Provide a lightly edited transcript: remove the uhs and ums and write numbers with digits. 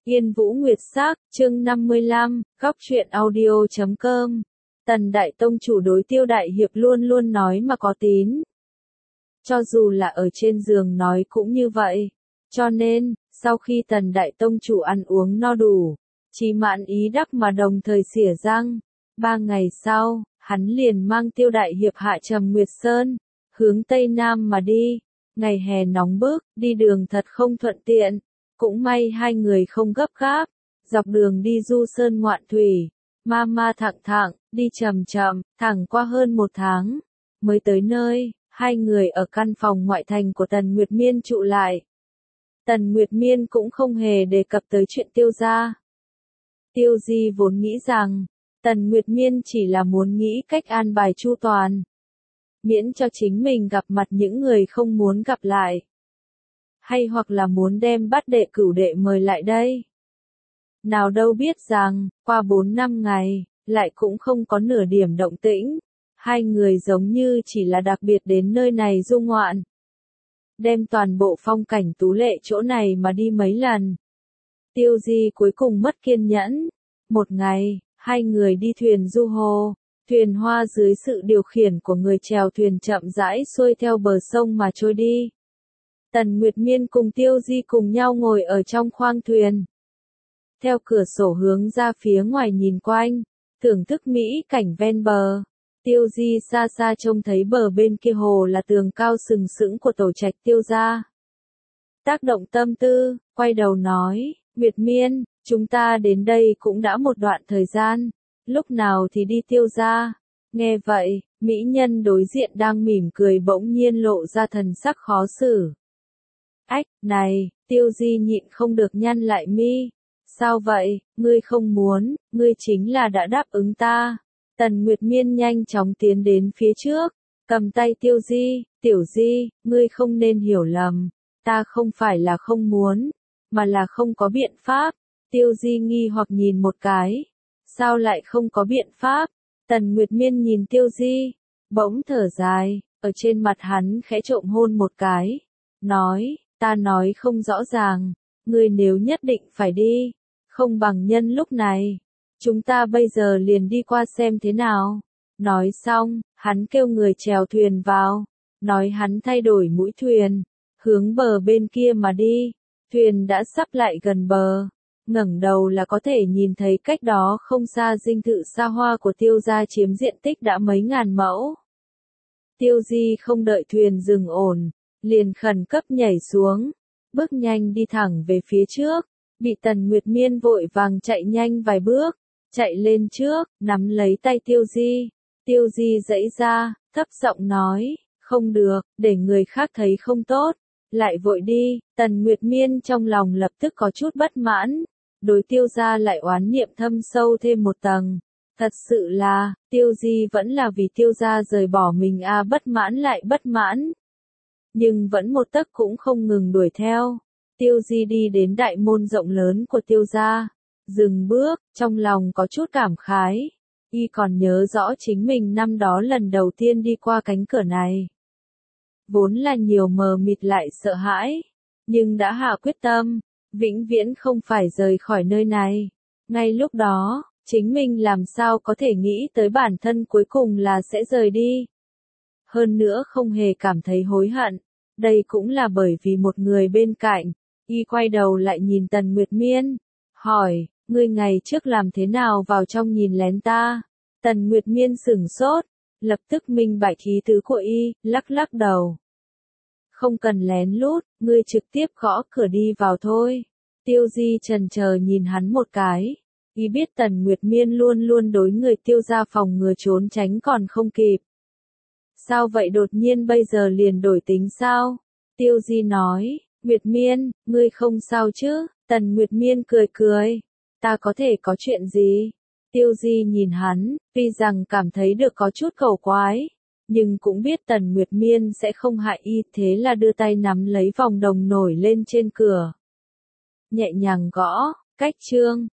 Yên Vũ Nguyệt Sắc, chương 55, góc truyện audio.com. Tần Đại Tông chủ đối Tiêu Đại Hiệp luôn luôn nói mà có tín. Cho dù là ở trên giường nói cũng như vậy. Cho nên, sau khi Tần Đại Tông chủ ăn uống no đủ, chỉ mãn ý đắc mà đồng thời xỉa răng. 3 ngày sau, hắn liền mang Tiêu Đại Hiệp hạ Trầm Nguyệt Sơn, hướng Tây Nam mà đi. Ngày hè nóng bức, đi đường thật không thuận tiện. Cũng may hai người không gấp gáp, dọc đường đi du sơn ngoạn thủy, ma thẳng, đi chậm chậm, thẳng qua hơn 1 tháng, mới tới nơi, hai người ở căn phòng ngoại thành của Tần Nguyệt Miên trụ lại. Tần Nguyệt Miên cũng không hề đề cập tới chuyện Tiêu gia. Tiêu Di vốn nghĩ rằng, Tần Nguyệt Miên chỉ là muốn nghĩ cách an bài chu toàn, miễn cho chính mình gặp mặt những người không muốn gặp lại. Hay hoặc là muốn đem Bát Đệ Cửu Đệ mời lại đây. Nào đâu biết rằng, qua 4-5 ngày, lại cũng không có nửa điểm động tĩnh. Hai người giống như chỉ là đặc biệt đến nơi này du ngoạn. Đem toàn bộ phong cảnh tú lệ chỗ này mà đi mấy lần. Tiêu Di cuối cùng mất kiên nhẫn. Một ngày, hai người đi thuyền du hồ. Thuyền hoa dưới sự điều khiển của người chèo thuyền chậm rãi xuôi theo bờ sông mà trôi đi. Tần Nguyệt Miên cùng Tiêu Di cùng nhau ngồi ở trong khoang thuyền. Theo cửa sổ hướng ra phía ngoài nhìn quanh, thưởng thức mỹ cảnh ven bờ. Tiêu Di xa xa trông thấy bờ bên kia hồ là tường cao sừng sững của tổ trạch Tiêu gia. Tác động tâm tư, quay đầu nói, Nguyệt Miên, chúng ta đến đây cũng đã một đoạn thời gian, lúc nào thì đi Tiêu gia. Nghe vậy, mỹ nhân đối diện đang mỉm cười bỗng nhiên lộ ra thần sắc khó xử. Ách, này, Tiêu Di nhịn không được nhăn lại mi. Sao vậy, ngươi không muốn, ngươi chính là đã đáp ứng ta. Tần Nguyệt Miên nhanh chóng tiến đến phía trước, cầm tay Tiêu Di, Tiểu Di, ngươi không nên hiểu lầm. Ta không phải là không muốn, mà là không có biện pháp. Tiêu Di nghi hoặc nhìn một cái. Sao lại không có biện pháp? Tần Nguyệt Miên nhìn Tiêu Di, bỗng thở dài, ở trên mặt hắn khẽ trộm hôn một cái. Nói, ta nói không rõ ràng, ngươi nếu nhất định phải đi, không bằng nhân lúc này. Chúng ta bây giờ liền đi qua xem thế nào. Nói xong, hắn kêu người chèo thuyền vào, nói hắn thay đổi mũi thuyền, hướng bờ bên kia mà đi. Thuyền đã sắp lại gần bờ, ngẩng đầu là có thể nhìn thấy cách đó không xa dinh thự xa hoa của Tiêu gia chiếm diện tích đã mấy ngàn mẫu. Tiêu Di không đợi thuyền dừng ổn, liền khẩn cấp nhảy xuống, bước nhanh đi thẳng về phía trước, bị Tần Nguyệt Miên vội vàng chạy nhanh vài bước, chạy lên trước, nắm lấy tay Tiêu Di. Tiêu Di giãy ra, thấp giọng nói, không được, để người khác thấy không tốt, lại vội đi. Tần Nguyệt Miên trong lòng lập tức có chút bất mãn, đối Tiêu gia lại oán niệm thâm sâu thêm một tầng. Thật sự là, Tiêu Di vẫn là vì Tiêu gia rời bỏ mình à, bất mãn lại bất mãn. Nhưng vẫn một tấc cũng không ngừng đuổi theo. Tiêu Di đi đến đại môn rộng lớn của Tiêu gia, dừng bước, trong lòng có chút cảm khái. Y còn nhớ rõ chính mình năm đó lần đầu tiên đi qua cánh cửa này. Vốn là nhiều mờ mịt lại sợ hãi, nhưng đã hạ quyết tâm, vĩnh viễn không phải rời khỏi nơi này. Ngay lúc đó, chính mình làm sao có thể nghĩ tới bản thân cuối cùng là sẽ rời đi. Hơn nữa không hề cảm thấy hối hận. Đây cũng là bởi vì một người bên cạnh. Y quay đầu lại nhìn Tần Nguyệt Miên, hỏi, ngươi ngày trước làm thế nào vào trong nhìn lén ta? Tần Nguyệt Miên sửng sốt, lập tức minh bạch ý tứ của Y, lắc lắc đầu. Không cần lén lút, ngươi trực tiếp gõ cửa đi vào thôi. Tiêu Di chần chờ nhìn hắn một cái. Y biết Tần Nguyệt Miên luôn luôn đối người Tiêu gia phòng ngừa trốn tránh còn không kịp. Sao vậy đột nhiên bây giờ liền đổi tính sao? Tiêu Di nói, Nguyệt Miên, ngươi không sao chứ? Tần Nguyệt Miên cười cười. Ta có thể có chuyện gì? Tiêu Di nhìn hắn, tuy rằng cảm thấy được có chút cầu quái, nhưng cũng biết Tần Nguyệt Miên sẽ không hại Y, thế là đưa tay nắm lấy vòng đồng nổi lên trên cửa. Nhẹ nhàng gõ, cách chương.